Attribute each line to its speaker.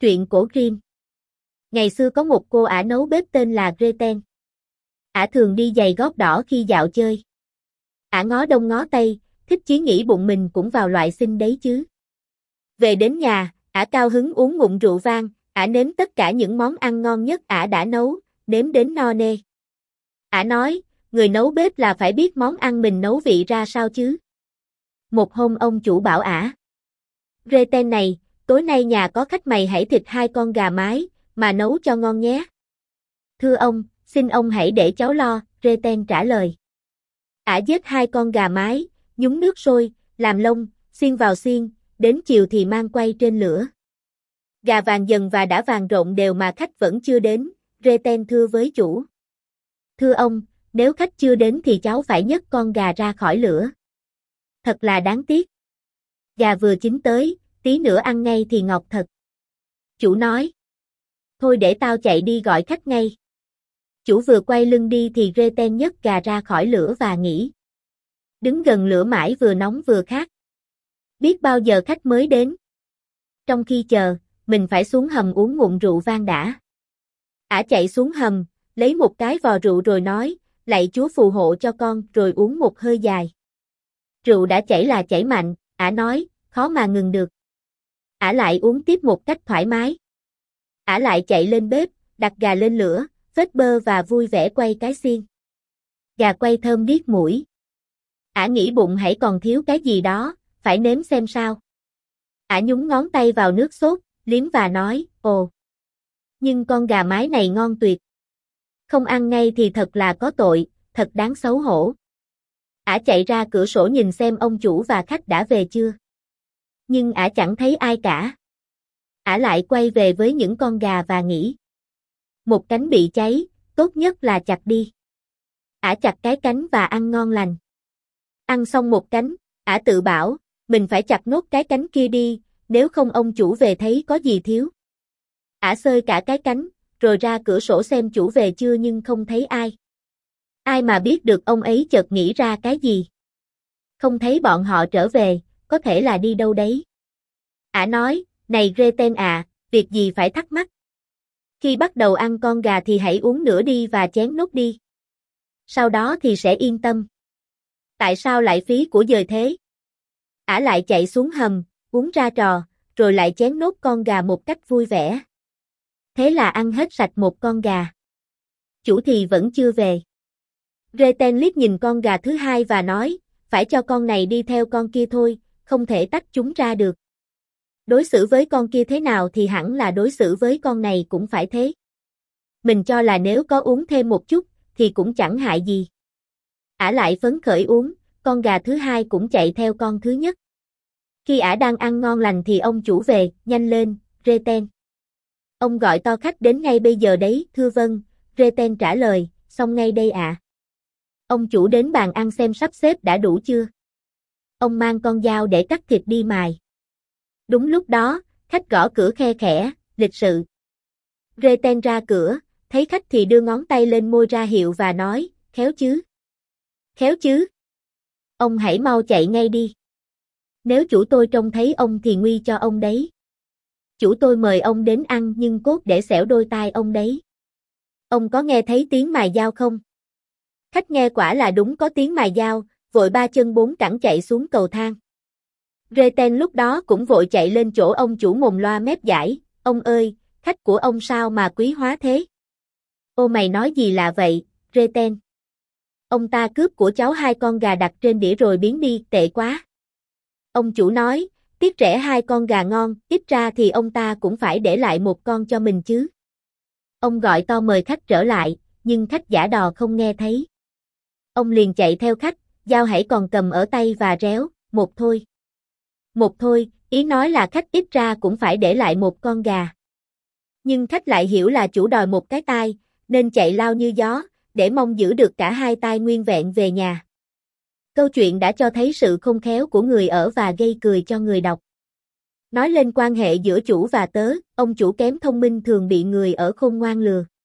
Speaker 1: Truyện cổ Grimm. Ngày xưa có một cô ả nấu bếp tên là Gretel. Ả thường đi giày gót đỏ khi dạo chơi. Ả ngó đông ngó tây, thích chí nghĩ bụng mình cũng vào loại xinh đấy chứ. Về đến nhà, ả cao hứng uống ngụm rượu vang, ả nếm tất cả những món ăn ngon nhất ả đã nấu, nếm đến no nê. Ả nói, người nấu bếp là phải biết món ăn mình nấu vị ra sao chứ. Một hôm ông chủ bảo ả: Gretel này, tối nay nhà có khách, mày hãy thịt 2 con gà mái, mà nấu cho ngon nhé. Thưa ông, xin ông hãy để cháu lo, Gretel trả lời. Ả giết 2 con gà mái, nhúng nước sôi, làm lông, xiên vào xiên, đến chiều thì mang quay trên lửa. Gà vàng dần và đã vàng rộn đều mà khách vẫn chưa đến, Gretel thưa với chủ. Thưa ông, nếu khách chưa đến thì cháu phải nhấc con gà ra khỏi lửa. Thật là đáng tiếc. Gà vừa chín tới, tí nữa ăn ngay thì ngọt thật. Chủ nói. Thôi để tao chạy đi gọi khách ngay. Chủ vừa quay lưng đi thì Gretel nhấc gà ra khỏi lửa và nghĩ. Đứng gần lửa mãi vừa nóng vừa khát. Biết bao giờ khách mới đến. Trong khi chờ, mình phải xuống hầm uống ngụm rượu vang đã. Ả chạy xuống hầm, lấy một cái vò rượu rồi nói, lạy Chúa phù hộ cho con, rồi uống một hơi dài. Rượu đã chảy là chảy mạnh, ả nói, khó mà ngừng được. Ả lại uống tiếp một cách thoải mái. Ả lại chạy lên bếp, đặt gà lên lửa, vết bơ và vui vẻ quay cái xiên. Gà quay thơm điếc mũi. Ả nghĩ bụng hãy còn thiếu cái gì đó, phải nếm xem sao. Ả nhúng ngón tay vào nước sốt, liếm và nói, ồ. Nhưng con gà mái này ngon tuyệt. Không ăn ngay thì thật là có tội, thật đáng xấu hổ. Ả chạy ra cửa sổ nhìn xem ông chủ và khách đã về chưa. Nhưng ả chẳng thấy ai cả. Ả lại quay về với những con gà và nghĩ. Một cánh bị cháy, tốt nhất là chặt đi. Ả chặt cái cánh và ăn ngon lành. Ăn xong một cánh, ả tự bảo, mình phải chặt nốt cái cánh kia đi, nếu không ông chủ về thấy có gì thiếu. Ả xơi cả cái cánh, rồi ra cửa sổ xem chủ về chưa nhưng không thấy ai. Ai mà biết được ông ấy chợt nghĩ ra cái gì. Không thấy bọn họ trở về, có thể là đi đâu đấy. Ả nói, này Gretel à, việc gì phải thắc mắc. Khi bắt đầu ăn con gà thì hãy uống nữa đi và chén nốt đi. Sau đó thì sẽ yên tâm. Tại sao lại phí của dời thế? Ả lại chạy xuống hầm, uống ra trò, rồi lại chén nốt con gà một cách vui vẻ. Thế là ăn hết sạch một con gà. Chủ thì vẫn chưa về. Gretel liếc nhìn con gà thứ hai và nói, phải cho con này đi theo con kia thôi, không thể tách chúng ra được. Đối xử với con kia thế nào thì hẳn là đối xử với con này cũng phải thế. Mình cho là nếu có uống thêm một chút, thì cũng chẳng hại gì. Ả lại phấn khởi uống, con gà thứ hai cũng chạy theo con thứ nhất. Khi ả đang ăn ngon lành thì ông chủ về, nhanh lên, Gretel. Ông gọi to khách đến ngay bây giờ đấy, thưa vâng, Gretel trả lời, xong ngay đây ạ. Ông chủ đến bàn ăn xem sắp xếp đã đủ chưa. Ông mang con dao để cắt thịt đi mài. Đúng lúc đó, khách gõ cửa khe khẽ, lịch sự. Gretel ra cửa, thấy khách thì đưa ngón tay lên môi ra hiệu và nói, khéo chứ. Khéo chứ. Ông hãy mau chạy ngay đi. Nếu chủ tôi trông thấy ông thì nguy cho ông đấy. Chủ tôi mời ông đến ăn nhưng cốt để xẻo đôi tai ông đấy. Ông có nghe thấy tiếng mài dao không? Khách nghe quả là đúng có tiếng mài dao, vội 3 chân 4 cẳng chạy xuống cầu thang. Gretel lúc đó cũng vội chạy lên chỗ ông chủ mồm loa mép dãi, ông ơi, khách của ông sao mà quý hóa thế? Ô mày nói gì lạ vậy, Gretel? Ông ta cướp của cháu 2 con gà đặt trên đĩa rồi biến đi, tệ quá. Ông chủ nói, tiếc rẻ 2 con gà ngon, ít ra thì ông ta cũng phải để lại một con cho mình chứ. Ông gọi to mời khách trở lại, nhưng khách giả đò không nghe thấy. Ông liền chạy theo khách, dao hãy còn cầm ở tay và réo, một thôi. Một thôi, ý nói là khách ít ra cũng phải để lại một con gà. Nhưng khách lại hiểu là chủ đòi một cái tai, nên chạy lao như gió, để mong giữ được cả 2 tai nguyên vẹn về nhà. Câu chuyện đã cho thấy sự khôn khéo của người ở và gây cười cho người đọc. Nói lên quan hệ giữa chủ và tớ, ông chủ kém thông minh thường bị người ở khôn ngoan lừa.